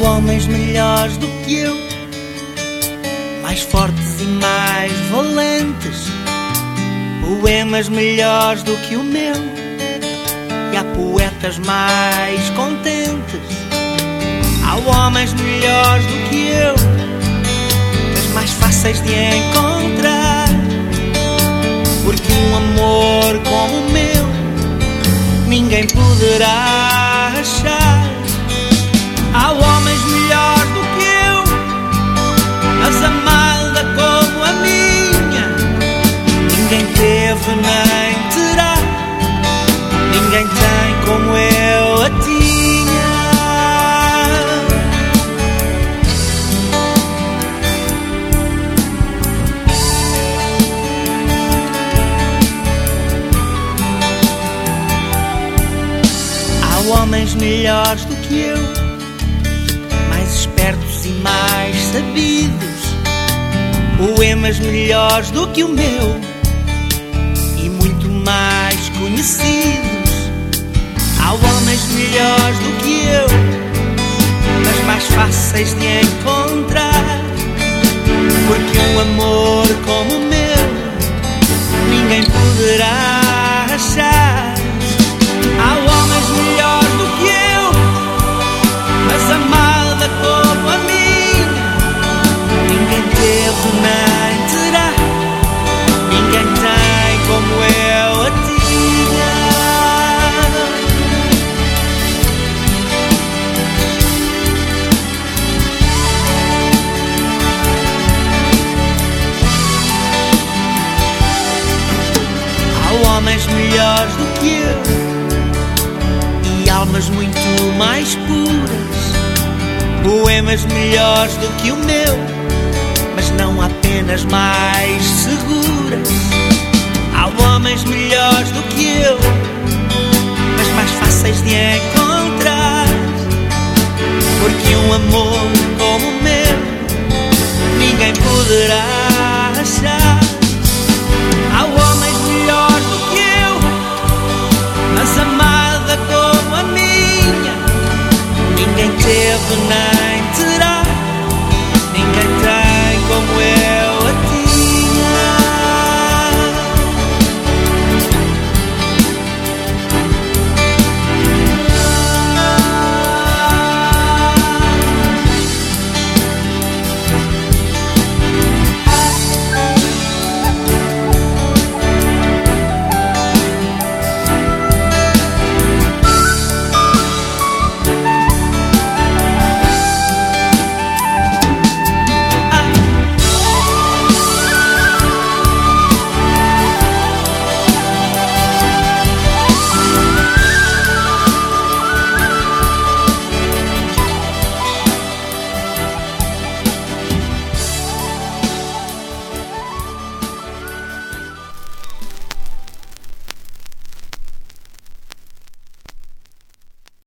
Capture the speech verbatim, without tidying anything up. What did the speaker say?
homens melhores do que eu, mais fortes e mais valentes, poemas melhores do que o meu, e há poetas mais contentes. Há homens melhores do que eu, mas mais fáceis de encontrar, porque um amor como o meu ninguém poderá achar. Há homens melhores do que eu, mas amada como a minha ninguém teve nem terá. Ninguém tem como eu a tinha. Há homens melhores do que eu, mais espertos e mais sabidos, poemas melhores do que o meu e muito mais conhecidos. Há homens melhores do que eu, mas mais fáceis de encontrar, porque um amor como o meu ninguém poderá achar. Há homens melhores do que eu, mas amada como a minha ninguém teve nem terá. Ninguém tem como eu a tinha. Há homens melhores do que eu e almas muito mais puras, poemas melhores do que o meu, mas não apenas mais seguras. Há homens melhores do que eu, mas mais fáceis de encontrar, porque um amor como o meu ninguém poderá